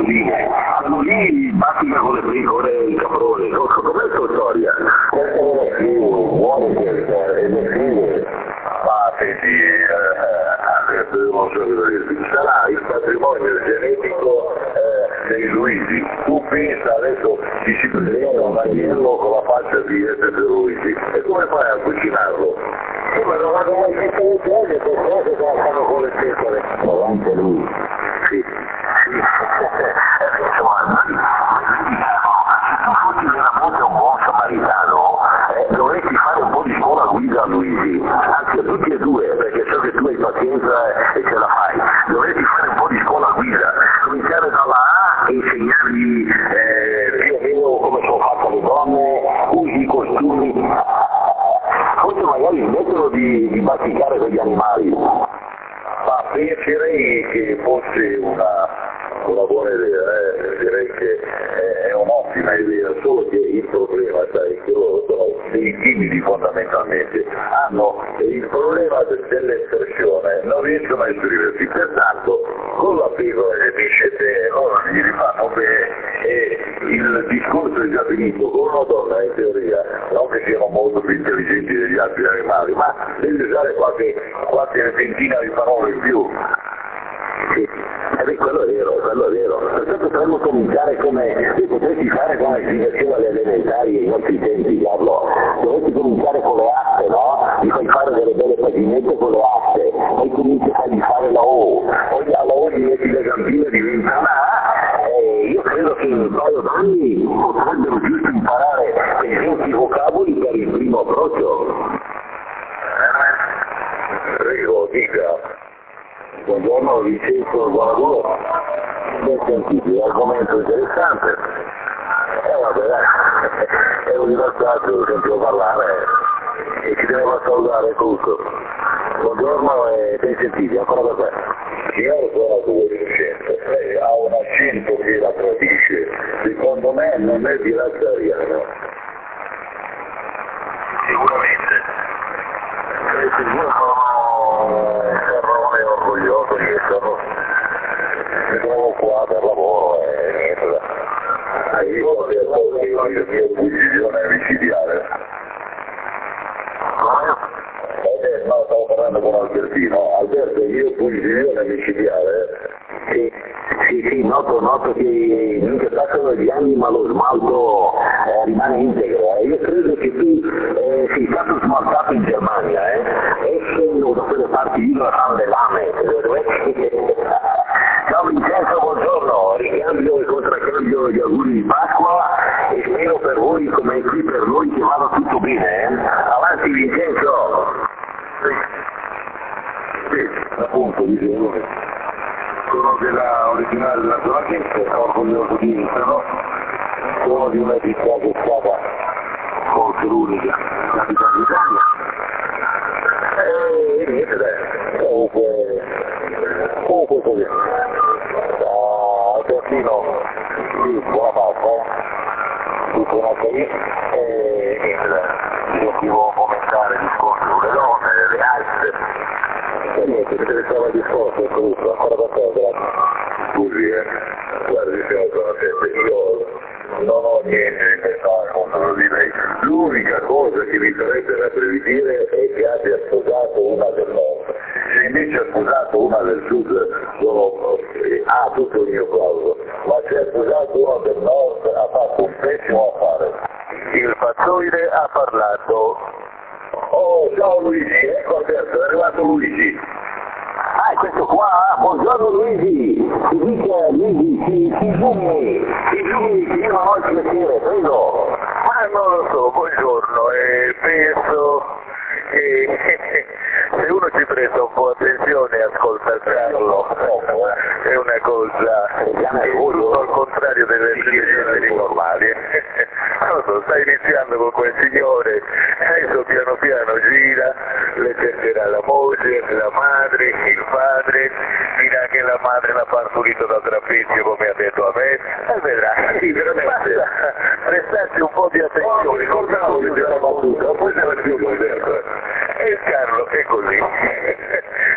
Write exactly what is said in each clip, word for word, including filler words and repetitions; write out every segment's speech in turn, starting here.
bambine, sono lì, battica con le pecore, i caproni, com'è la tua storia? Questo me lo scrivo, vuole questo, e lo scrive. Ma senti, sarà il patrimonio genetico eh, dei Luigi. Tu pensa adesso ci si presenta un agnello con la faccia di essere Luigi, e come fai a cucinarlo? Sì, ma non hanno mai visto le cose, per cose che la fanno con le pecore. Ma anche lui. Sì, sì. Insomma, se tu fossi veramente un buon samaritano, eh, dovresti fare un po' di scuola guida a Luigi, anzi a tutti e due, perché so che tu hai pazienza e ce la fai. Dovresti fare un po' di scuola guida, cominciare dalla A e insegnargli eh, più o meno come sono fatte le donne, usi i costumi. Forse magari smettono di, di bazzicare con gli animali. Ma penserei che fosse una, una buona idea, eh? Direi che è un'ottima idea, solo che il problema sai, che loro sono dei timidi fondamentalmente, hanno il problema dell'espressione, non riescono a esprimersi, pertanto con la pecora che dice te, loro gli rifanno bene e il discorso è già finito. Con una donna in teoria, non che siano molto più intelligenti degli altri animali, ma devi usare qualche, qualche ventina di parole in più. Sì, eh beh, quello è vero, quello è vero. Perché potremmo cominciare come, sì, potresti fare come si faceva alle elementari ai nostri tempi, diavolo. Dovresti cominciare con le aste, no? Gli fai fare delle belle paginette con le aste, poi cominci a fargli fare la O, poi alla O gli metti le gambine e diventa una A, e io credo che in un paio d'anni potrebbero giusto imparare quei venti vocaboli per il primo approccio. Prego, dica. Buongiorno Vincenzo Guadagnino, ben sentito, argomento interessante. Eh vabbè dai, è un rilassato, sentivo parlare e ci devo salutare tutto. Buongiorno e ben sentiti, ancora da te. Signor Guadagnino Vincenzo, lei ha un accento che la tradisce, secondo me non è di lazzariano. Sicuramente. Eh, sì, io sono ferrone orgoglioso che sono, mi trovo qua per lavoro e niente. Hai visto che il mio decisione è micidiale? Eh, no, stavo parlando con Albertino. Alberto, il mio decisione è micidiale. Sì, sì, sì, noto, noto che non che passano gli anni ma lo smalto eh, rimane integro. Eh. Io credo che tu eh, sei stato smaltato in Germania, eh. Essendo da quelle parti di una fanno le lame. Ciao Vincenzo, buongiorno, ricambio e contraccambio gli auguri di Pasqua e spero per voi come è qui per noi che vada tutto bene. Eh. Avanti Vincenzo! Sì, sì, appunto, dicevo che sono della originale della zona Chiesa, sono orgoglioso di esserlo, sono di una città che è stata forse l'unica capitale d'Italia. E niente dai, Comunque, comunque così. Albertino, sì, buona Pasqua, tutto un altro lì, e niente dai, io devo commentare il discorso sulle donne, delle altre. e niente, mi interessava il discorso, comunque, ancora da te, grazie. Scusi, eh, guardi, signor Conoscente, io non ho niente di pensare contro di lei. L'unica cosa che mi sarebbe da prevedere è che abbia sposato una del nord. Se invece ha sposato una del sud, sono, eh, ha tutto il mio plauso, ma se ha sposato una del nord ha fatto un pessimo affare. Il pazzoide ha parlato. Oh, ciao Luigi, ecco Alberto, è arrivato Luigi. Ah, è questo qua? Buongiorno Luigi! Si dice Luigi, si, si zoomi, si zoomi, che io non ho il piacere, prego! Ma non lo so, buongiorno, e penso che se uno ci presta un po' attenzione e ascolta il Carlo, è una cosa è tutto al contrario delle televisioni normali. Non so, sta iniziando con quel signore, adesso piano piano gira, le sentirà la moglie, la madre, il padre, dirà che la madre l'ha partorito dal trapezio come ha detto a me, e vedrà, sì, veramente, prestarsi un po' di attenzione, ricordavo che c'era battuta, poi se la più moderna. E il Carlo è così.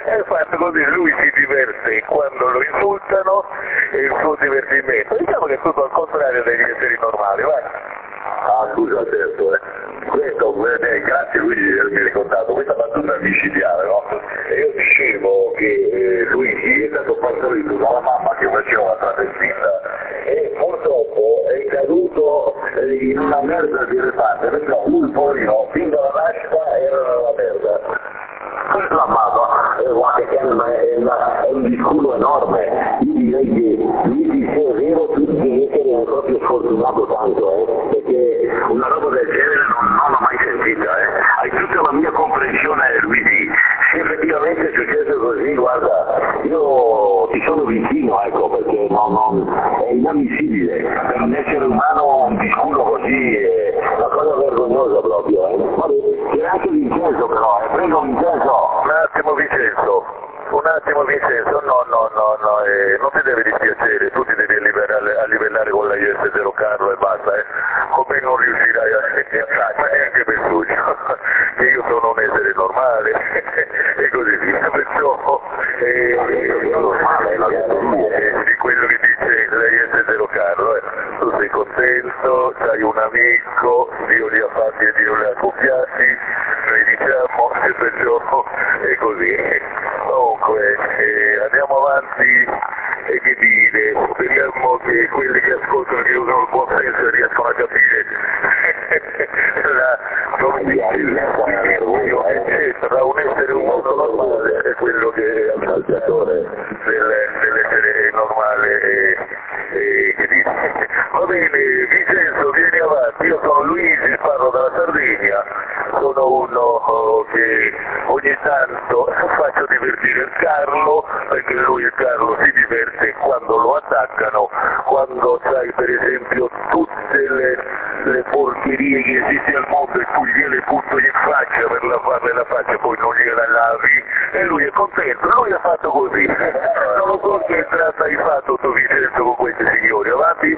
è fatto così, lui si diverte quando lo insultano e il suo divertimento, diciamo che è tutto al contrario degli esseri normali, va? Ah, scusa, certo, eh. Questo, eh, grazie Luigi di avermi ricordato, questa battuta micidiale, no? E io dicevo che eh, Luigi è stato partorito dalla mamma che faceva una travestita e purtroppo è caduto eh, in una merda di elefante, perché lui poverino fin dalla nascita era una merda. Questa mamma è guarda che è, una, è, una, è un disculo enorme, io direi che Luigi, se è vero, tu devi essere proprio sfortunato tanto, eh, perché una roba del genere non, non l'ho mai sentita, eh. Hai tutta la mia comprensione Luigi, se effettivamente è successo così, guarda, io ti sono vicino, ecco, perché non, non, è inammissibile, per un essere umano un disculo così è una cosa vergognosa proprio, eh. Vabbè, c'è anche Vincenzo però, eh. Prego Vincenzo. Un attimo Vincenzo, un attimo Vincenzo, no, no, no, no, eh, non ti deve dispiacere, tu ti devi livellare, a livellare con la I S zero Carlo e basta, eh. Come non riuscirai a sentire, ma neanche per sogno, che io sono un essere normale, e così via, perciò eh, eh, di quello che dice la I S zero Carlo, eh. Tu sei contento, hai un amico, Dio li ha fatti e Dio li ha accoppiati, noi diciamo, e perciò è così. Comunque eh, andiamo avanti e che dire, speriamo che quelli che ascoltano, che usano il buon senso riescono a capire la condizione che c'è tra un essere umano normale e quello che è il calciatore dell'essere normale e, e che dire. Va bene, Vincenzo, vieni avanti, io sono Luigi, parlo dalla Sardegna, sono uno che ogni tanto faccio divertire il Carlo, perché lui il Carlo si diverte quando lo attaccano, quando sai per esempio tutte le, le porcherie che esiste al mondo e tu gliele butto in faccia per lavarle la faccia, poi non gliela lavi e lui è contento, lui ha fatto così. Non lo so che tratta hai fatto tu Vincenzo con questi signori, avanti?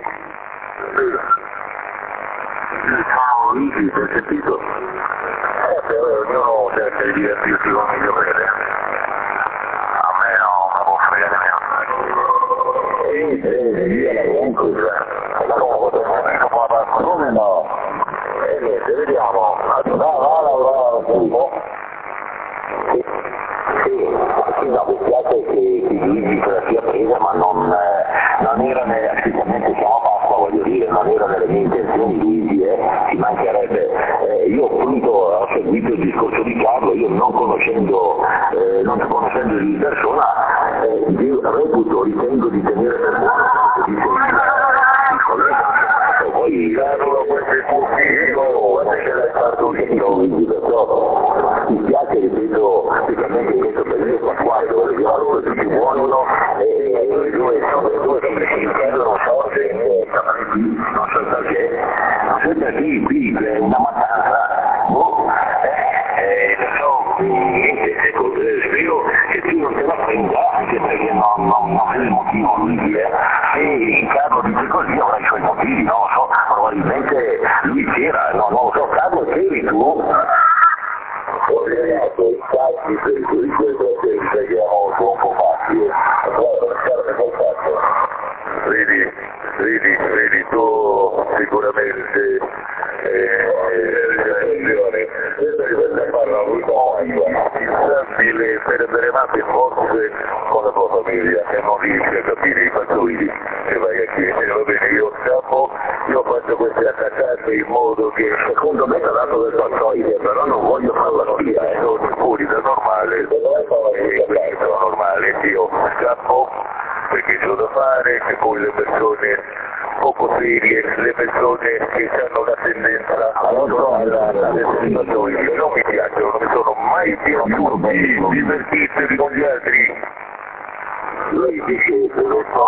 Ciao Luigi, ti hai sentito? Eh, però ognuno cerca di divertirsi come meglio crede. A me no, ma può fregare meno. Sì, sì, via la comunque, cioè. Ma come potremmo dire dopo la Pasqua? Come no? E niente, vediamo. Va, va, va, un po'. Sì, sì, sì, no, mi piace che, che Luigi se la sia presa, ma non, eh, non era nelle, assolutamente siamo a Pasqua, voglio dire, non era nelle mie intenzioni Luigi, eh, ci mancherebbe. Eh, io appunto ho seguito il discorso di Carlo, io non conoscendo, eh, non conoscendo di persona, eh, io reputo, ritengo di tenere per buono quanto dice il collega. Poi Carlo, questo è il tuo figlio, e ce l'hai partorito. Perciò mi piace, ripeto, specialmente in questo periodo pasquale dove le cose tutti muoiono e dove dove si prendono cose non so perché, non so perché qui è una mattanza, boh, eh, perciò niente, ecco, spero che tu non te la prenda, anche perché non, non, non è il motivo lui, eh. Se Carlo dice così avrà i suoi motivi, non lo so, probabilmente lui c'era, no, non lo so, Carlo c'eri tu? Ho creato i fatti per cui questo seguiamo troppo facile. Guarda, guarda col fatto. Vedi, vedi, vedi, tu sicuramente eh, questa diventa farla un po' instabile per andare avanti forse con la tua famiglia e non riesci a capire i fattori che vai a chiedere. Va bene, io scappo, io faccio queste attaccate in modo che Secondo me ha dato del passoide, però non voglio farla spia, eh. sono fuori da normale, e sono normale, io scappo perché c'ho da fare e poi le persone poco serie, le persone che hanno la tendenza alle sensazioni che non mi piacciono, non mi sono mai piaciuti divertirsi con gli altri. Lui dice che lo so,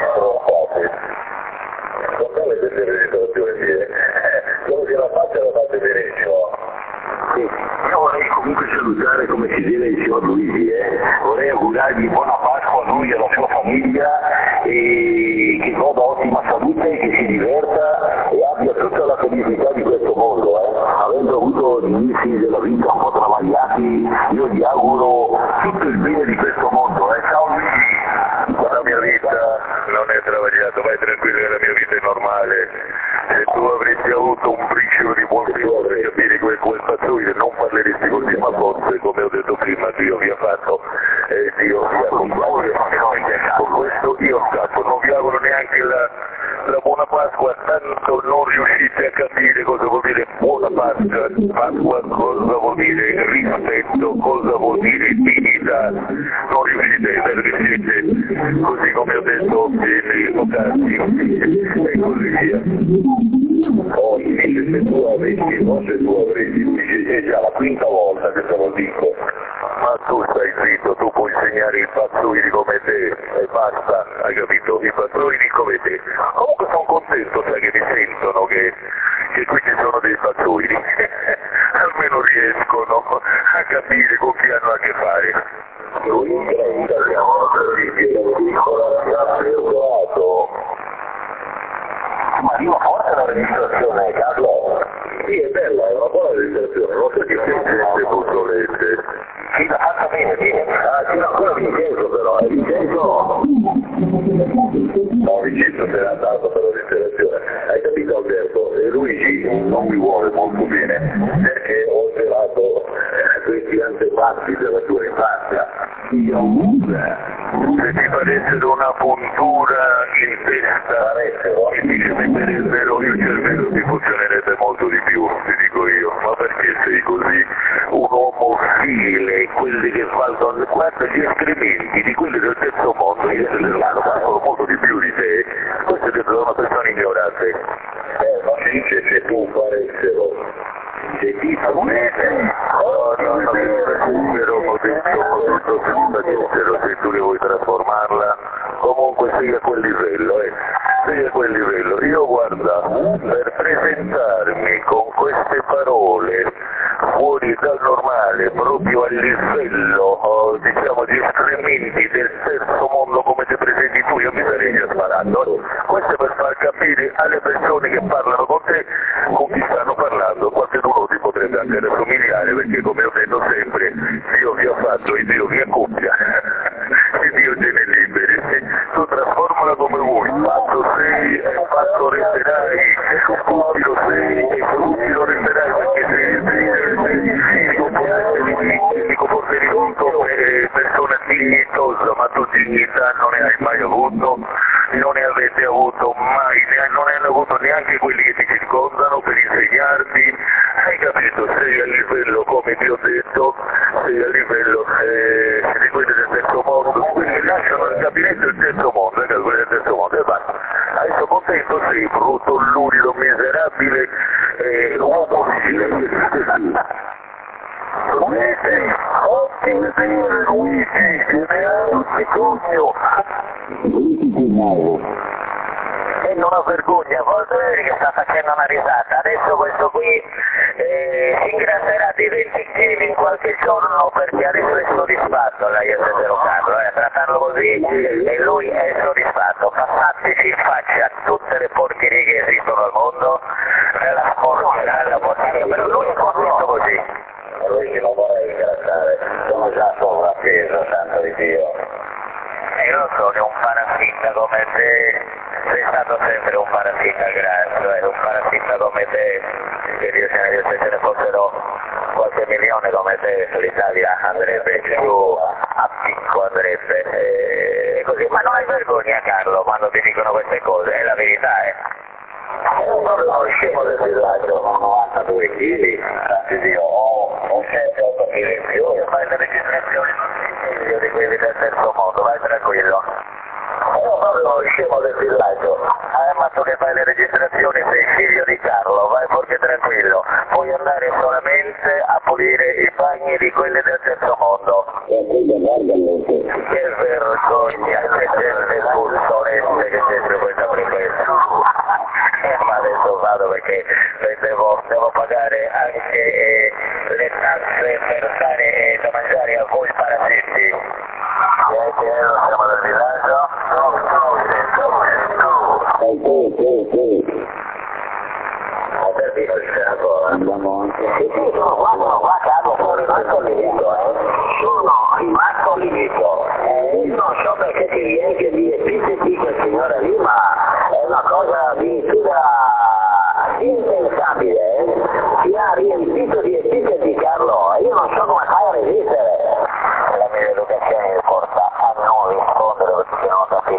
non deve essere le situazioni, quello che la faccia la fate benissimo. sì. Io vorrei comunque salutare come si deve il signor Luigi, eh. Vorrei augurargli buona Pasqua a lui e alla sua famiglia e che goda ottima salute, che si diverta e abbia tutta la felicità di questo mondo, eh. Avendo avuto gli inizi della vita un po' travagliati, io gli auguro tutto il bene di travagliato, vai tranquillo che la mia vita è normale. Se tu avresti avuto un briciolo di buon senso per capire quel, quel pazzoide non parleresti così, ma forse, come ho detto prima, Dio vi ha fatto, eh, Dio vi ha accompagnato. Con questo io scappo, non vi auguro neanche la, la buona Pasqua, tanto non riuscite a capire cosa vuol dire buona Pasqua, Pasqua cosa vuol dire rispetto, cosa vuol dire dignità, non riuscite perché siete, così come ho detto, dei locali e così via. Oh, invece se tu avessi, non se tu avresti, dice, è già la quinta volta che te lo dico, ma tu stai zitto, tu puoi insegnare i pazzoidi come te e basta, hai capito? I pazzoidi come te. Comunque sono contento, sai che mi sentono che, che qui ci sono dei pazzoidi, almeno riescono a capire con chi hanno a che fare. Lui italiano, perché lo dico, l'ha perdonato. Ma io forse la registrazione, Carlo? Sì, è bella, è una buona registrazione, non so che sente tutto lente. Sì, l'ha fatta bene, bene. Ah, sì, no, ancora Vincenzo però, è Vincenzo? No, Vincenzo se n'è andato per la registrazione. Hai capito Alberto? E Luigi non mi vuole molto bene, perché ho gelato questi antepasti della tua infanzia. Io, se ti paressero una puntura in testa, e ti ci metterebbero il cervello ti funzionerebbe molto di più, ti dico io. Ma perché sei così? Un uomo ostile, quelli che fanno, guarda gli escrementi di quelli del terzo mondo, io se ne fanno molto di più di te, questo è una persona ignorante. Eh, non si dice se tu faressero. Se ti facesse, no, no, no, però ho detto, ho detto se ti facessero, se tu le vuoi trasformarla, comunque sei a quel livello, eh, sei a quel livello. Io guarda, per presentarmi con queste parole fuori dal normale, proprio al livello, oh, diciamo, di escrementi del terzo mondo come ti presenti tu, io mi sarei già sparato. Questo è per far capire alle persone che parlano con te con chi stanno parlando, qualcuno ti potrebbe anche rassomigliare, perché come ho detto sempre, Dio vi ha fatto e Dio vi accoppia, e Dio te ne liberi, tu trasformala come vuoi, fatto sei, fatto resterai, stupido sei e stupido resterai perché sei, sei, sei fisico, fisico, porti conto, persona dignitosa, ma tu dignità non ne hai mai avuto, non ne avete avuto mai, non ne hanno avuto neanche quelli che ti circondano per insegnarti, hai capito, sei a livello, come ti ho detto, sei a livello eh, di quelli del terzo mondo, quelli lasciano il gabinetto del terzo mondo, eh, quelli del terzo mondo, e basta. Adesso contento sei, brutto, lurido, miserabile, eh, uomo vile. Luigi, ottimo dire Luigi, che ne hai un secondo. E non ho vergogna, volto vedere che sta facendo una risata, adesso questo qui eh, si ingrasserà di venti chili in qualche giorno perché adesso è soddisfatto lei è Zero Carlo, eh, trattarlo così e lui è soddisfatto, passateci in faccia tutte le porcherie che esistono al mondo, nella sporca, nella porcheria, però lui è contento così. Lui non vorrei ingrassare, sono già sovrappeso, santo di Dio. E io so che un parassita come te, sei stato sempre un parassita grasso, eh, un parassita come te, che Dio sia Dio, se ce ne fossero qualche milione come te, l'Italia andrebbe giù, a picco andrebbe, e così, ma non hai vergogna Carlo quando ti dicono queste cose, è la verità, eh. Sono scemo del villaggio, ho novantadue chili, santi Dio, ho centootto chili in più, fai le registrazioni figlio di quelli del terzo mondo, vai tranquillo. Io sono scemo del villaggio, eh, ma tu che fai le registrazioni sei figlio di Carlo, vai perché tranquillo, puoi andare solamente a pulire i bagni di quelli del terzo mondo. Che vergogna, che gente pulsolente, che gente questa prefessa. Ma adesso vado perché devo, devo pagare anche eh, le tasse per dare eh, da mangiare a voi parassiti. Siamo del villaggio? No, no, il senatore. Andiamo anche. Sì, sì, sono qua, sono qua, Carlo, sono rimasto all'inizio, eh. Sono rimasto all'inizio. Eh, non so perché ti viene che di epiteti quel signore lì,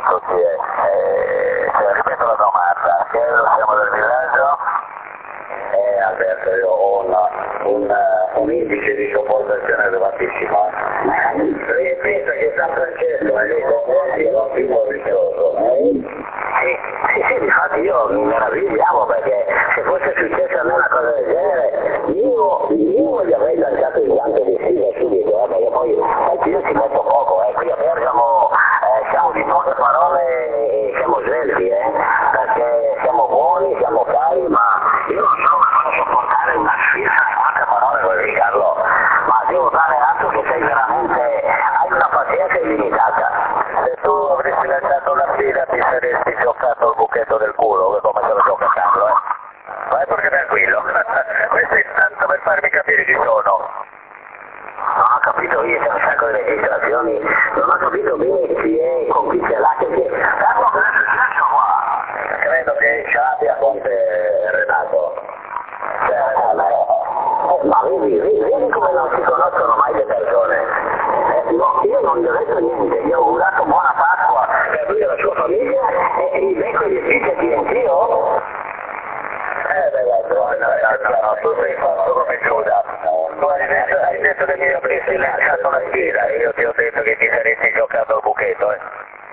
così è. Eh, cioè, ripeto la domanda, che siamo del villaggio? Eh, Alberto, io ho una, un, un indice di sopportazione elevatissimo. Eh, pensa che San Francesco è lì con non più movitoso. Sì, sì, sì, infatti io mi meravigliavo perché se fosse successa a me una cosa del genere, io, io gli avrei lanciato il guanto di sfida subito, eh, perché poi anche io ci metto poco, eh, qui a Bergamo eh, siamo di poche parole e siamo svelti, eh, perché siamo buoni, siamo cari, ma io non so come sopportare una sfida di poche parole così, Carlo, ma devo dare atto che sei veramente, hai una pazienza illimitata. Se tu avresti lanciato la fila ti saresti giocato il buchetto del culo, come se lo gioca Carlo, eh. Vai perché tranquillo, questo è tanto per farmi capire chi sono. Non ho capito io, c'è un sacco di registrazioni, non ho capito bene chi è, con chi ce l'ha, che c'è. Carlo, cosa è successo qua? Credo che ci abbia con te Renato. Cioè, eh, ma vedi, vedi, vedi come non si conoscono mai le persone. Eh, no, io non gli ho detto niente, gli ho augurato buona Pasqua per lui e la sua famiglia e mi becco gli epiteti anch'io. Eh beh, no, no, no, no, tu sei fatto come Giuda. Tu hai detto, hai detto che mi avresti lanciato la sfida e io ti ho detto che ti saresti giocato il buchetto, eh.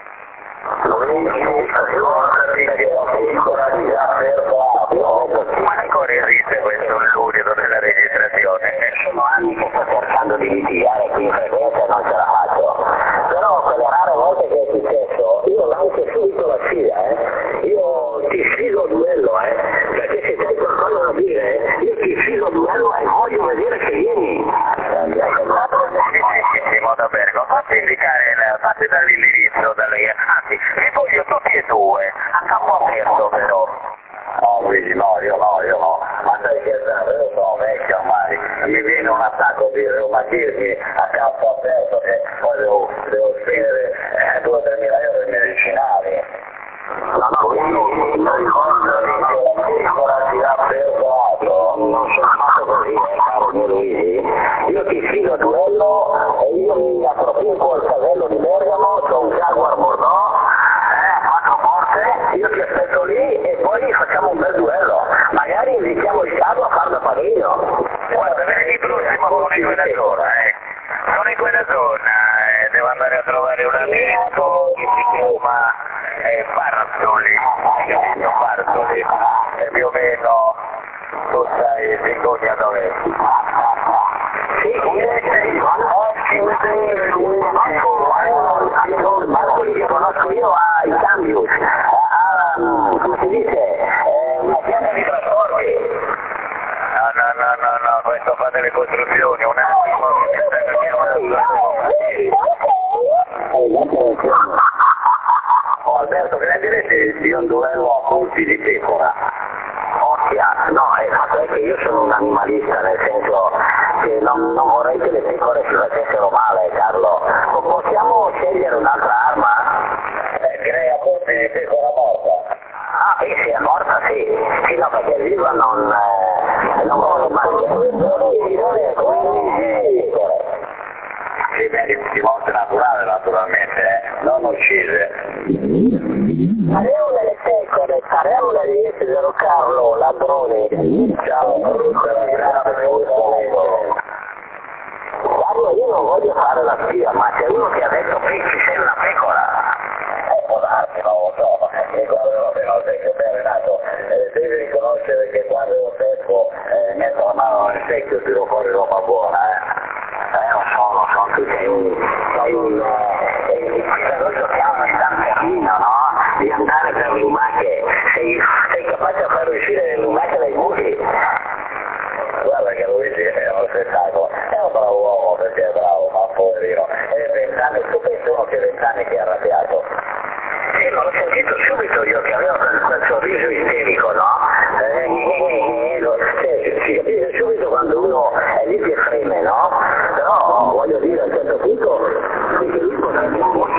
Ma ancora esiste questo ludico della registrazione? Sono anni che sto cercando di litigare qui in frequenza e non ce la faccio. Però quelle rare volte che è successo, io lancio subito la sfida, eh. Io ti sfido a duello, eh. Perché se c'hai qualcosa da dire, io ti sfido a duello e voglio vedere se vieni. Benissimo, da Bergo. Fatti indicare, fatti dare l'indirizzo da lei. Anzi, vi voglio tutti e due, a campo aperto però. No, Luigi, no, io no, io no. Ma stai scherzando, io sono vecchio ormai, mi viene un attacco di reumatismi a campo aperto e poi devo, devo spendere eh, due o tre mila euro in medicinali. No, no, io non ricordo di piccola per quadro. non sono fatto così, eh, caro mio Luigi. Io ti sfido a duello e io mi approfitto al casello di Bergamo, c'ho un Jaguar Bordeaux, eh, quattro porte, io ti aspetto lì e poi facciamo un bel duello. Magari invitiamo il caso a far da padrino. Guarda, venerdì prossimo sono in quella zona, eh. Sono in quella zona, eh. Devo andare a trovare un amico che si chiama eh, Barzoli, capito? Barzoli, e più o meno tu sai Zingonia dov'è? Sì, Marcoli che conosco io ha il cambio, ha, come si dice, una pianta di trasporti. No, no, no, no, no, questo fa delle costruzioni, un attimo, mi stanno chiamando. Oh Alberto, che ne direte di un duello a colpi di pecora? Occhia, no, è il fatto è che io sono un animalista, nel senso che non, non vorrei che le pecore si facessero male, Carlo. Non possiamo scegliere un'altra arma? Eh, direi a colpi di pecora morta. Ah, sì, sì, è morta, sì. Sì, no, perché viva non... Eh, non vuole male. Sì, beh, di, di morte naturale, naturalmente, eh? Non uccise. Parole le pecore, parole di essere Carlo, ladrone. Ciao, grazie, Carlo, io non voglio fare la spia, ma c'è uno che ha detto qui ci sei una pecora. Eh, può darsi, non lo so, mi guarderò però secchio bene, Renato. Eh, devi riconoscere che quando io pesco eh, metto la mano nel secchio e tiro fuori roba buona, eh. Eh, lo so, lo so, tu sei un... sei un... Eh, questo giochiamo di San Fermino, no? Di andare per le lumache. Sei, sei capace a far uscire le lumache dai muri? Guarda che Luigi è uno spettacolo, è un bravo uomo perché è bravo, ma poverino, è vent'anni, tu pensi uno che vent'anni che è arrabbiato. Sì, ma l'ho sentito subito io che aveva quel, quel sorriso isterico, no? Eh, eh, eh, lo, cioè, si capisce subito quando uno è lì che freme, no? Però voglio dire a un certo punto anche lui potrebbe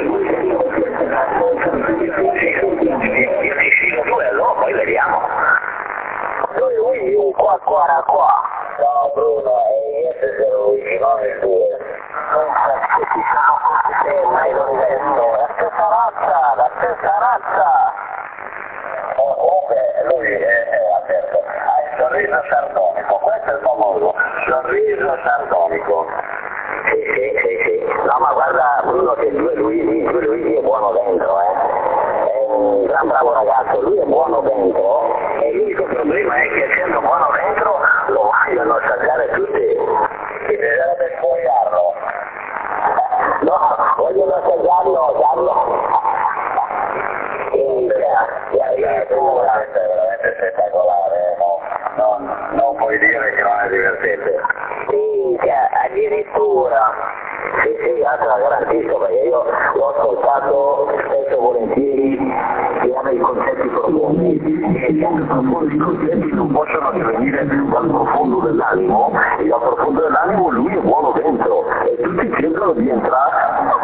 io ti sfido duello, poi vediamo. Lui, lui, un qua qua qua. No Bruno, e io se sono Luigi, non il due. Non so se ci sono cose, ma io non vedo, la stessa razza, la stessa Mazza! Comunque lui è, è aperto, ha il sorriso sardonico, questo è il famoso sorriso sardonico. Sì, sì, sì, sì. No, ma guarda Bruno che lui, lui, lui, lui è buono dentro, eh. È un gran bravo ragazzo, lui è buono dentro e l'unico problema è che essendo buono dentro lo vogliono assaggiare tutti. Si bisognerebbe spogliarlo. No, vogliono assaggiarlo, Carlo. È veramente spettacolare, no? No, non puoi dire che non è divertente. Minchia, addirittura. Sì, sì, te la garantisco perché io l'ho ascoltato spesso e volentieri e ha dei concetti profondi e essendo profondi i concetti non possono che venire dal profondo dell'animo e dal profondo dell'animo lui è buono dentro e tutti cercano di entrare.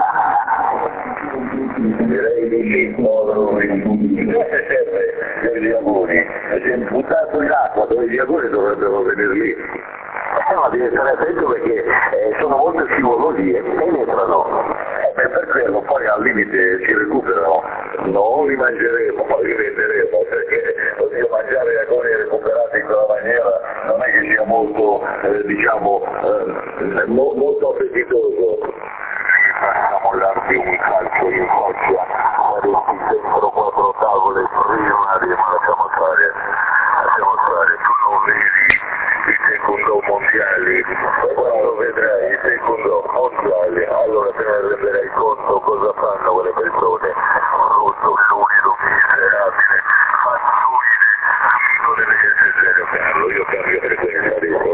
Direi di sì, povero lui. Sempre sempre gli auguri, si è buttato in acqua dove gli auguri dovrebbero venire lì. Eh, ma devi stare attento perché eh, sono molto scivolosi e penetrano. Eh, beh, per quello poi al limite si recuperano. Non li mangeremo, ma li venderemo, perché oddio, mangiare agoni recuperati in quella maniera non è che sia molto, eh, diciamo, eh, mo, molto appetitoso. Facciamo darti un calcio in faccia, guardi dentro quattro tavole prima, ma lasciamo stare, lasciamo stare, tu non vedi i secondo mondiali, e quando vedrai i secondo mondiali, allora te ne renderai conto cosa fanno quelle persone, rotto l'unico miserabile, fattuine, non deve essere serio Carlo, io cambio frequenza, dico.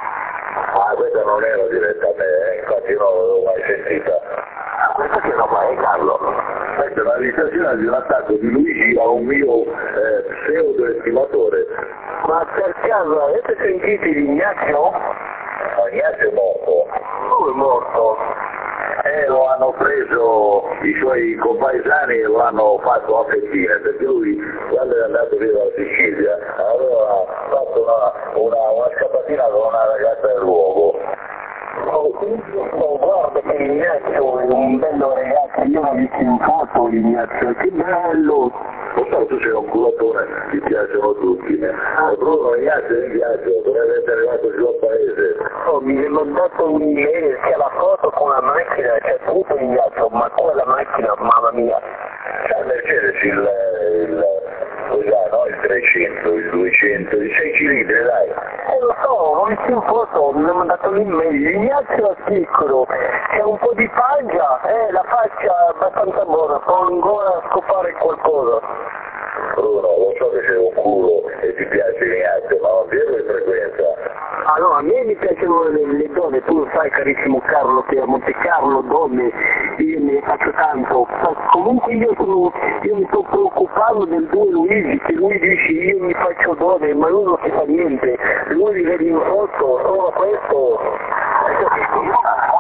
Ah, questa non era diretta a me, eh? Infatti non l'avevo mai sentita. Questa che roba è, Carlo? Questa è una registrazione di un attacco di Luigi a un mio eh, pseudo-estimatore. Ma per caso avete sentito di Ignazio? No, Ignazio è morto. Dove è morto? Eh, lo hanno preso i suoi compaesani e lo hanno fatto a Fettina, perché lui quando è andato via dalla Sicilia aveva fatto una, una, una scappatina con una ragazza del luogo. Oh, oh, guarda che Ignazio è un bello ragazzo, io l'ho visto in foto Ignazio, che bello! Oh, tu sei un culatore, ti piacciono tutti. Ah, Bruno, Ignazio mi piace, dovrebbe essere arrivato giù al paese. Oh, mi è mandato un email che ha la foto con la macchina, c'è tutto Ignazio, ma quella macchina, mamma mia. C'è il Mercedes il, il, cos'è, no? Il trecento, il duecento, il sei cilindri, dai. Eh, lo so, ho visto in foto, mi ha mandato l'email, Ignazio è piccolo, c'è un po' di paglia, eh, la faccia è abbastanza buona, può ancora scopare qualcosa. Bruno, lo so che sei un culo e ti piace Ignazio, ma non dire le frequenza. Ah no, a me mi piacciono le, le donne, tu lo sai carissimo Carlo che a Monte Carlo donne io ne faccio tanto, ma comunque io, sono, io mi sto preoccupando del due Luigi, che lui dice io mi faccio donne, ma lui non si fa niente, lui li vede in foto, solo questo. Hai capito? Io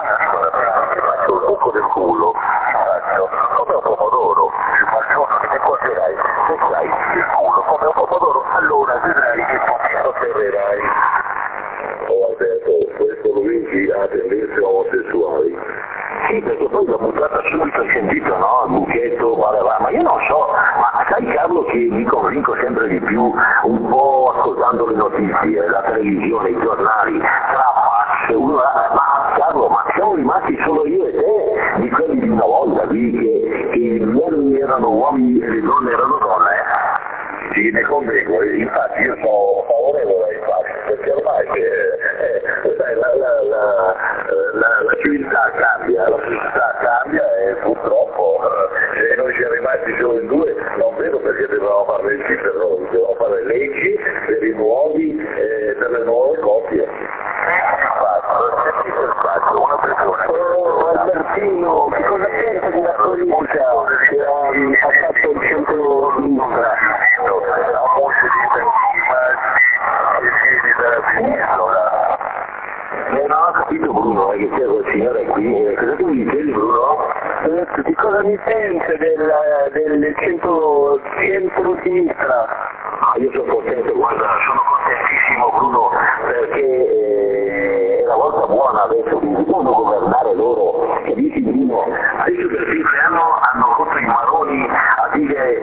ti faccio il buco del culo, faccio come un pomodoro, il giorno che mi porterai, se sai il culo come un pomodoro, allora vedrai che tu otterrerai. Ho detto, questo Luigi ha tendenze omosessuali. Sì, perché poi l'ho buttata subito, ho sentito, no? Il buchetto, guarda, va. Ma io non so, ma sai Carlo che mi convinco sempre di più, un po' ascoltando le notizie, la televisione, i giornali, tra passe, uno, ma Carlo, ma siamo rimasti solo io e te, di quelli di una volta, lì che, che gli uomini erano uomini e le donne erano donne, eh? Sì, ne convengo, infatti io sono favorevole ai fatti, perché ormai eh, eh, sai, la, la, la, la, la civiltà cambia, la società cambia e purtroppo eh, se noi siamo rimasti solo in due non vedo perché dobbiamo fare leggi per noi, dobbiamo fare leggi per i nuovi, eh, per le nuove coppie. Una persona. Oh, Albertino, che cosa pensa della politica che ha fatto il centro-sinistra? La voce di Immagini e vieni dalla penisola. Eh, non ho capito Bruno, eh, che c'è quel signore qui, eh, cosa tu mi dicevi Bruno? Eh, di cosa mi pensi del, del centro, centro-sinistra? Ah, io sono contento, guarda, sono contentissimo Bruno, perché eh, è la volta buona adesso che devono governare loro, capisci Bruno? Adesso per cinque anni hanno rotto i maroni a dire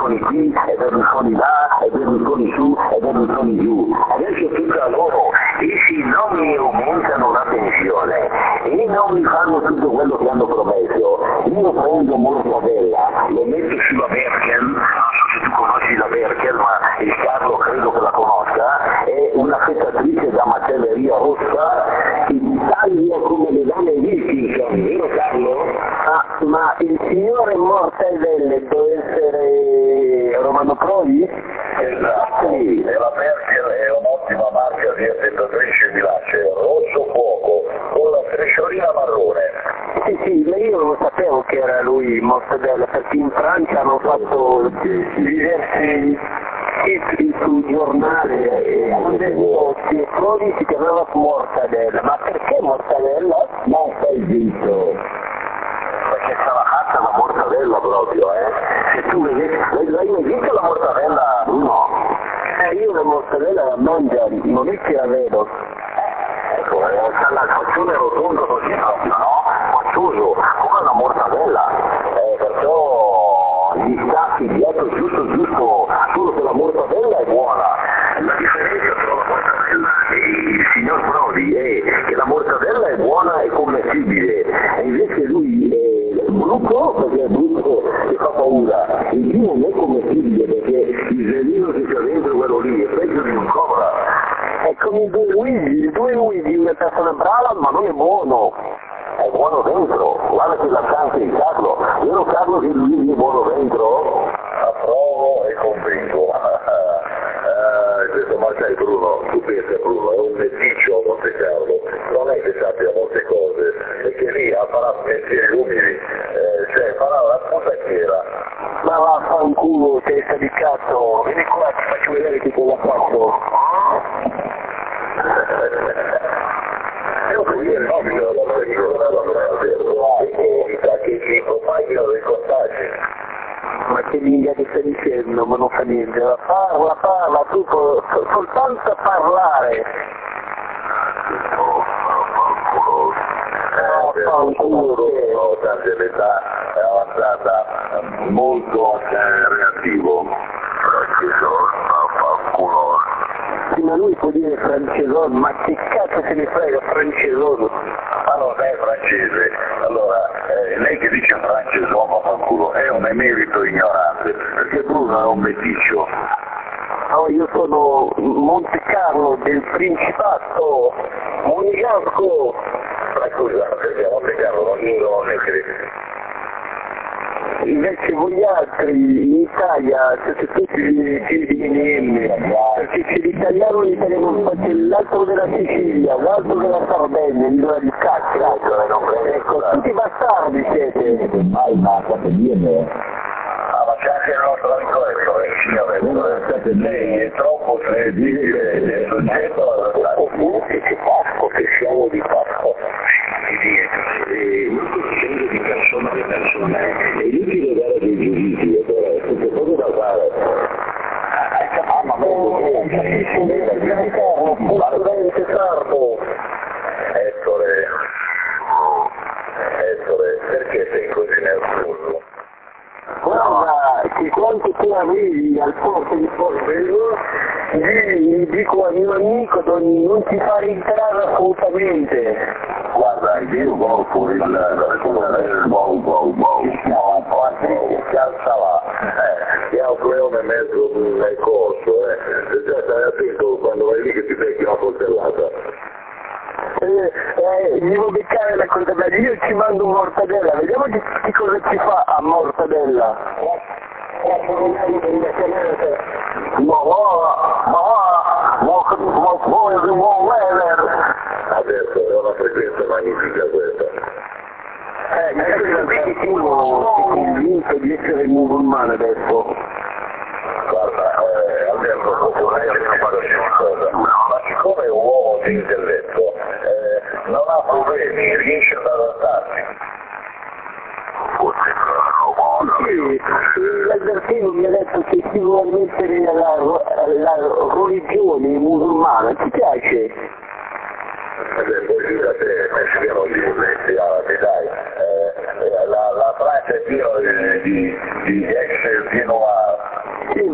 Berlusconi qui, e Berlusconi là, e Berlusconi su, e Berlusconi giù. Adesso tutta loro, e se non mi aumentano la pensione, e non mi fanno tutto quello che hanno promesso, io prendo Mortadella, lo metto sulla Merkel, non so se tu conosci la Merkel, ma il Carlo credo che la conosca, è una fettatrice da macelleria rossa che taglia come le donne Wilkinson, vero Carlo? Ah, ma il signore Mortadelle deve essere Romano Prodi? Esatto, Sì. e la Merkel è un'ottima marca di affettatrice di lace, rosso fuoco, con la strisciolina marrone. Sì, sì, ma io non sapevo che era lui Mortadella, perché in Francia hanno fatto diversi titoli sul giornale e hanno detto che Prodi si chiamava Mortadella, ma perché Mortadella? Ma stai zitto, perché stava fatta la mortadella proprio, eh? Se tu vedi, l'hai mai visto la mortadella, Bruno? Eh, io la mortadella la mangio, non è che la vedo. Ecco, eh, c'ha la faccione rotondo così proprio, no? Faccioso, come una mortadella. Eh, perciò gli stacchi dietro giusto giusto, solo che la mortadella è buona. La differenza tra la mortadella e il signor Prodi è che la mortadella è buona e commestibile, e invece lui è brutto perché è brutto e fa paura. Il vino non è commestibile perché il veleno che c'è dentro quello lì è peggio di un cobra. È come i due Luigi, i due Luigi, una persona brava ma non è buono. È buono dentro, guarda che la chance di Carlo, vero Carlo che lui è buono dentro? Approvo e convinco. Eh, questo ma sai Bruno, tu pensa Bruno, è un meticcio a Monte Carlo, non è che sappia molte cose, perché lì ha fatto mestieri umili, eh, cioè farà la putacchiera. Ma vaffanculo, testa di cazzo, vieni qua, ti faccio vedere che cosa faccio. Io qui è nobile la persona, la persona, e mi sa che si propagano dei contagi. Ma che minchia che stai dicendo, ma non fa niente, parla, parla, tu sol- soltanto parlare. Eh, Bruno, tante l'età è avanzata molto eh, reattivo. Sì, ma lui può dire francesone, ma che cazzo se ne frega francesone? Ma non è francese, allora eh, lei che dice francesone ma fa culo è un emerito ignorante, perché Bruno è un meticcio. No, io sono Monte Carlo del Principato, Monegasco. Ma scusa, perché a Monte Carlo non vivono negri? Invece voi altri in Italia siete tutti figli di M, perché c'è l'italiano, l'italiano, c'è l'altro della Sicilia, l'altro della Sardegna, l'isola di Scacca, ecco, tutti bastardi siete. Mai ma state bene. Ah, ma c'è anche il nostro amico Ezio, eh, signore, lei è troppo credibile, il soggetto Oppure che c'è Pasco, che siamo di Pasco. Di dietro, e non sto dicendo di persona di persona, è inutile dare dei giudizi, allora, tutte cose da fare. Ah, ma non Assolutamente sardo. Ettore, Ettore, perché sei così nervoso? Guarda, che quando tu arrivi al posto di Forfeso, gli dico al mio amico non, non ti fa rientrare assolutamente. Guarda, io volgo il wow wow wow, si alza là, eh, che ha un leone mezzo nel corso, eh, già stai attento quando vai lì che ti becchi una coltellata. Eh, eh, devo beccare la contabilità, io ci mando un mortadella, vediamo che, che cosa ci fa a mortadella. Ma va, ma va, ma vuoi rimuovere? Adesso è una frequenza magnifica questa. Eh, magari qualcuno si è convinto di essere musulmano adesso. Guarda, eh, almeno vorrei almeno fare una cosa, ma siccome è un uomo di intelletto, eh, non ha problemi, riesce ad adattarsi. Sì, l'Albertino mi ha detto che si vuole mettere la, la religione musulmana, ti piace? Eh, poi giù da te, ma ci abbiamo di fumetti, dai, eh, la, la Francia è piena di, di, di ex genoa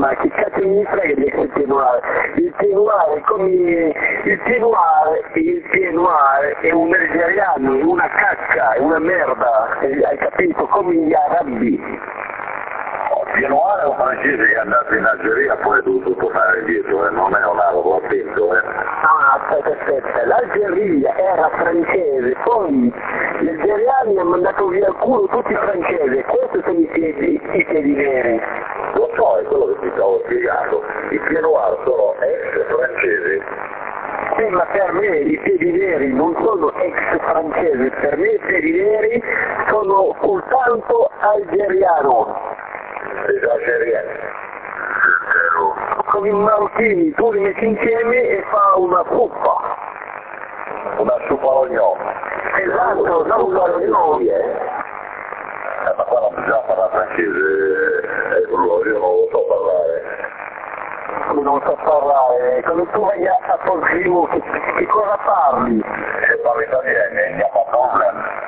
ma che cazzo mi frega di essere pied noir? Il pied noir è come il pied noir, il pied noir è un algeriano, è una cacca, è una merda, hai capito? Come gli arabi. Pied noir è un francese che è andato in Algeria, poi è dovuto tornare indietro, eh. Non è un arabo, attento, eh. Ah, aspetta, aspetta, l'Algeria era francese, poi gli algeriani hanno mandato via il culo tutti i francesi, questi sono i piedi, i piedi neri. Lo so, è quello che ti stavo spiegando. I pied noir sono ex francesi. Sì, ma per me i piedi neri non sono ex francesi, per me i piedi neri sono soltanto algeriano. Esageriamo. Come i marocchini, tu li metti insieme e fa una zuppa. Una zuppa all'oignon. Esatto, zuppa all'oignon. Eh, ma qua non bisogna parlare francese, eh, io non lo so parlare. Come non so parlare? Quando tu vai a, a Porcimo, che, che cosa parli? Se parli italiano, il mio problema.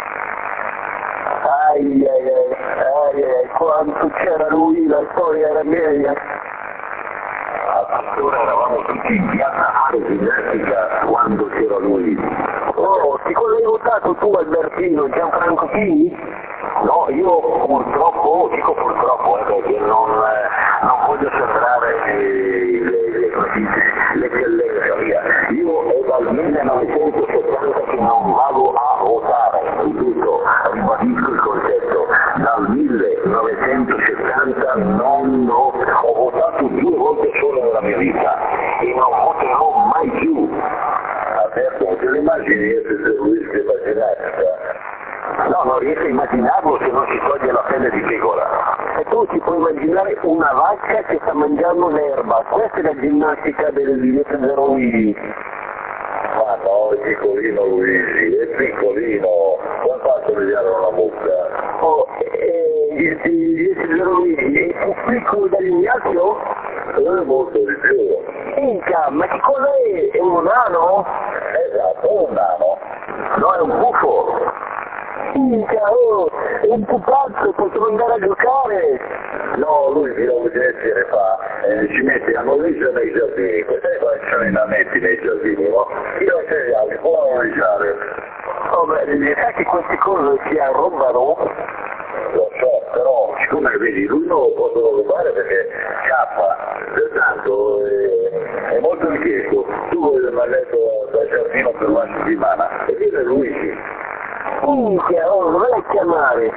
Ai ai ai, ai quanto c'era lui, la storia era meglio. Allora eravamo tutti in piazza fare ginnastica quando c'era lui. Oh, che cosa hai votato tu Albertino, Gianfranco Fini? No, io purtroppo, dico purtroppo, eh, perché non, eh, non voglio sembrare eh, le, le, le, le, le via. Io è dal millenovecentosettanta che non vado a votare, ripeto, ribadisco il concetto, dal millenovecentosettanta non ho, ho votato due volte solo nella mia vita e non voterò mai più. Adesso, te le immagini, se Luis che immaginare? No, non riesco a immaginarlo se non si toglie la pelle di pecora. E tu ti puoi immaginare una vacca che sta mangiando l'erba, questa è la ginnastica del zero Luigi. Ma no, è piccolino Luigi, è piccolino, quanto altro tagliare una mucca? Oh, e il zero Luigi è più piccolo dell'Ignazio? È molto di più. Minchia, ma che cosa è? È un nano? Esatto, un nano. No, è un buffo. Minchia, oh, è un pupazzo, potrò andare a giocare! No, lui vi lo vedete fa, eh, ci mette a noleggio nei giardini, sai quali sono i nanetti nei giardini, no? Io e gli altri, può noleggiare. Oh, beh, sai che queste cose si arrobano? Lo so, però siccome vedi, lui non lo possono rubare perché scappa, pertanto eh, è molto richiesto. Tu vuoi il manetto dal giardino per una settimana e viene Luigi. Minchia, oh, non vai a chiamare!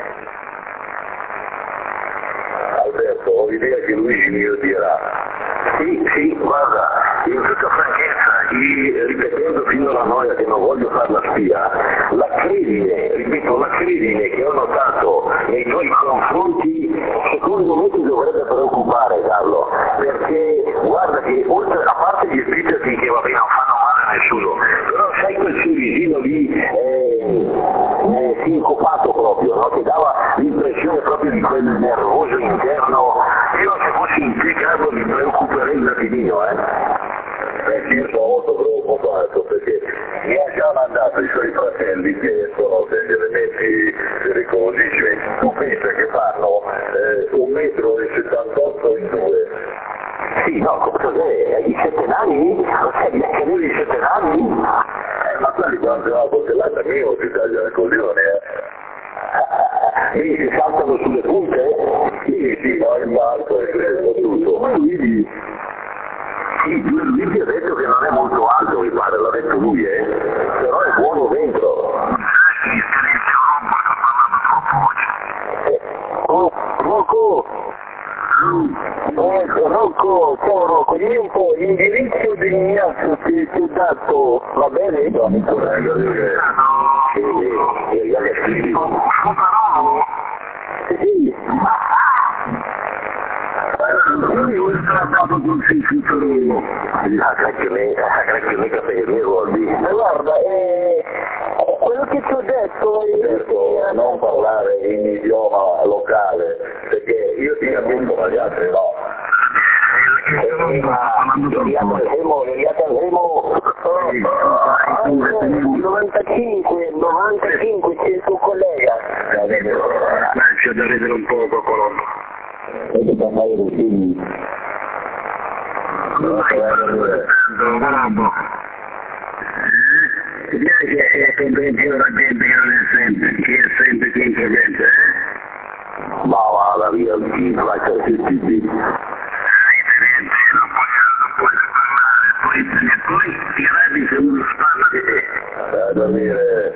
Alberto, ho l'idea che Luigi mi odierà. Sì, sì, guarda, in tutta franchezza, e ripetendo fino alla noia che non voglio fare la spia, la credine, ripeto, la credine che ho notato nei tuoi confronti, secondo me ti dovrebbe preoccupare, Carlo, perché guarda che oltre a parte gli epiteti che va bene non fanno male a nessuno, però sai quel sorrisino lì eh, eh, sincopato proprio, no? Che dava l'impressione proprio di quel nervoso interno. Io se fossi in te, Carlo, mi preoccuperei un attimino, eh? Perché io sono molto preoccupato perché mi ha già mandato i suoi fratelli che sono degli elementi pericolosissimi. Tu pensa che fanno eh, un metro e settantotto in due? Sì, no, cos'è? I sette nani? Cos'è? Gli accanini di sette nani? Eh, ma quelli quando c'è una coltellata mia non si tagliano i coglioni, eh? E si saltano sulle punte? Sì, sì, no, in balzo e questo tutto. Ma Luigi? Sì, Luigi ha detto che non è molto alto, mi pare, l'ha detto lui, eh? Però è buono dentro. Oh, Rocco! Ecco, Rocco, ciao Rocco, dimmi un po', l'indirizzo dell'Ignazio che ti ho dato, va bene? No, mi collega, perché... Sì, sì, gli altri scrivi. Sì. Io ho trattato con il figlio, la cacchio mica per i miei soldi. Guarda, eh, quello che ti ho detto è... Certo, non parlare in idioma locale, perché io ti capisco ma gli altri no. Remo, Remo, novantacinque, novantacinque, c'è il tuo collega. Lascia da ridere un poco, Colombo. Questo per fare dei figli. Non hai parlato, Colombo. Ti piace che comprensione la gente che non è sempre, chi è sempre chi interventa? Ma vada via, chi faccia tutti i figli. Non puoi parlare, poi, poi ti arrabbi se uno parla di te. Vai a dormire.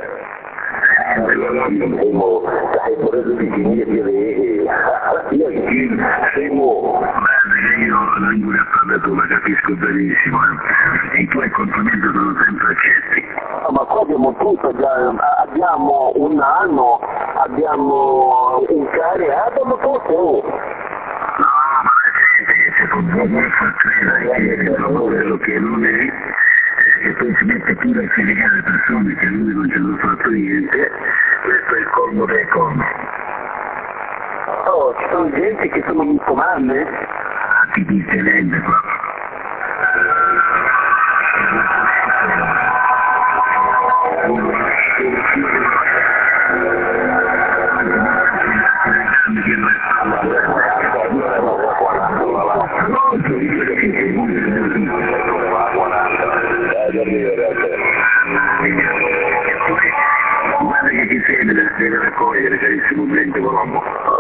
Siamo, sai, per eso ti chiedi che io chi siamo. Guarda che io l'angolo a parlato la capisco benissimo, eh. I tuoi complimenti sono sempre accetti. Ma qua abbiamo tutto, già, abbiamo un anno, abbiamo un cane, abbiamo tutto. No, ma la gente che si può far credere che è quello che non è, e poi si mette pure a criticare le persone che lui non ci hanno fatto niente, questo è il colmo dei colmi. Oh, ci sono gente che sono musulmane? Ah, ti disterebbe proprio. Guarda che ti sembra deve raccogliere, carissimo cliente Colombo.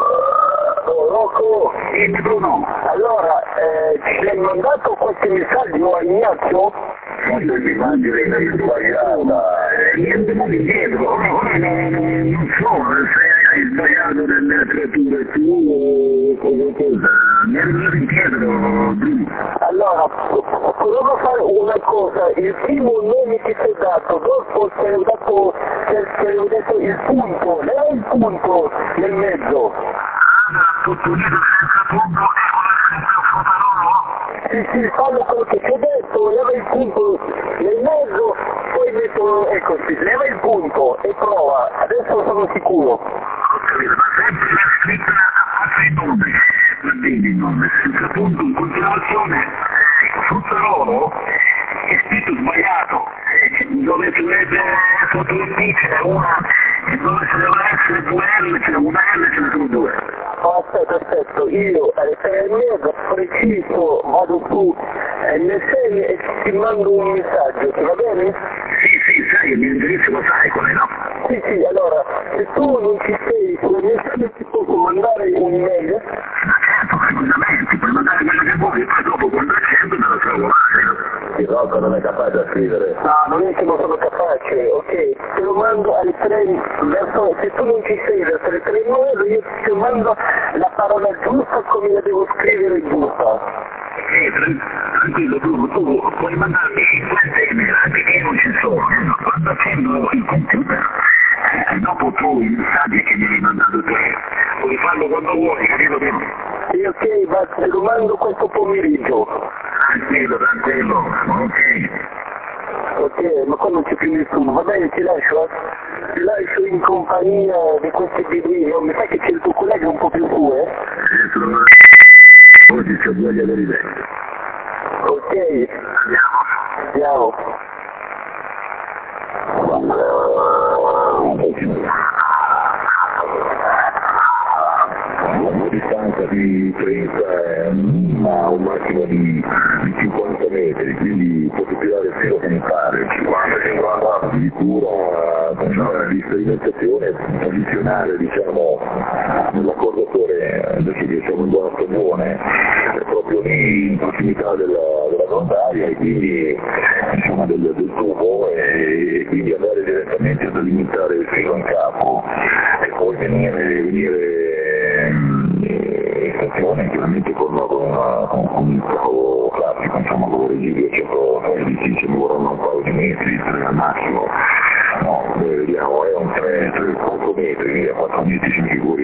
Oh, Rocco, Dimmi Bruno. allora, eh, ci hai mandato qualche messaggio a Ignazio? Quando mi mandi l'hai sbagliata, niente ma indietro, ora non so se hai sbagliato delle creature tu o cosa, mi arrivi indietro Bruno. Allora, proviamo a fare una cosa, il primo nome che ti hai dato, dopo ti hai dato, ti hai detto il punto, leva il punto nel mezzo. Ah, tutto unito senza punto e con la scritto Fotarolo? Sì, sì, fallo quello che ti ho detto, leva il punto nel mezzo, poi metto, ecco, sì, leva il punto e prova, adesso sono sicuro. Ho capito, ma sempre la scritta a faccia il nome, va bene il nome, senza punto in continuazione, Fotarolo è scritto sbagliato, dove si vede sotto l'indice una, e dove si deve essere due L, c'è una L, ce ne sono due. Oh, aspetta, aspetta, io alle tre e mezza preciso vado su M S N e ti mando un messaggio, ti va bene? Sì, sì, sai, il mio indirizzo lo sai qual è, no? Sì, sì, allora, se tu non ci sei su M S N ti posso mandare un'email? Ma certo, tranquillamente, puoi mandare quello che vuoi, poi dopo quando accendo me lo trovo là. Il Rocco non è capace a scrivere. No, non è che non sono capace, ok? Te lo mando alle tre, verso, se tu non ci sei verso le tre e mezza, io ti mando la parola giusta come la devo scrivere giusta. Sì, tranquillo, tu, tu puoi mandarmi cinquanta email, anche che io non ci sono, quando accendo il computer, eh, dopo tu i messaggi che mi hai mandato te, puoi farlo quando vuoi, capito bene? Sì, ok, ma te lo mando questo pomeriggio. Tranquillo, tranquillo, ok. Ok, ma qua non c'è più nessuno, va bene, ti lascio, eh? Ti lascio in compagnia di questi bambini, mi sa che c'è il tuo collega un po' più su, eh? Adesso non oggi c'ho voglia di ridere. Ok, Andiamo. andiamo. Una distanza di trenta, ma un massimo di, di cinquanta metri, quindi posso tirare il filo come pare, cinquanta cinquanta addirittura facciamo una lista di iniziazione, posizionare diciamo nell'accordatore, adesso che siamo in buona stagione, è proprio lì in prossimità della, della grondaia e quindi insomma del, del tubo e, e quindi andare direttamente ad alimentare il filo in capo e poi venire, venire stazione chiaramente con, con, con, con un cavo classico, insomma con l'origidio centotredici, ci vorranno un paio di metri, tre al massimo, no, vediamo, è un tre quattro metri, via quattro metri si figuri.